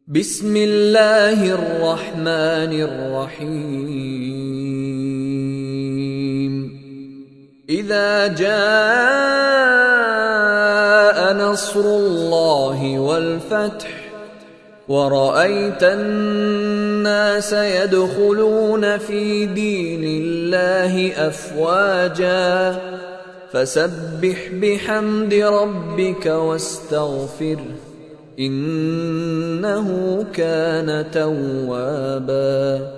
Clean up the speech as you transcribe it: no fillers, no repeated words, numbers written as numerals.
बिस्मिल्लाहिर रहमानिर रहीम। इज़ा जाअ नस्रुल्लाहि वल फ़त्ह वरअयतन नास यदखुलून फ़ी दीनिल्लाहि अफ़वाजा फसब्बिह बिहम्दि रब्बिक वस्तग़फिरहु इन्नहु कान तव्वाबा।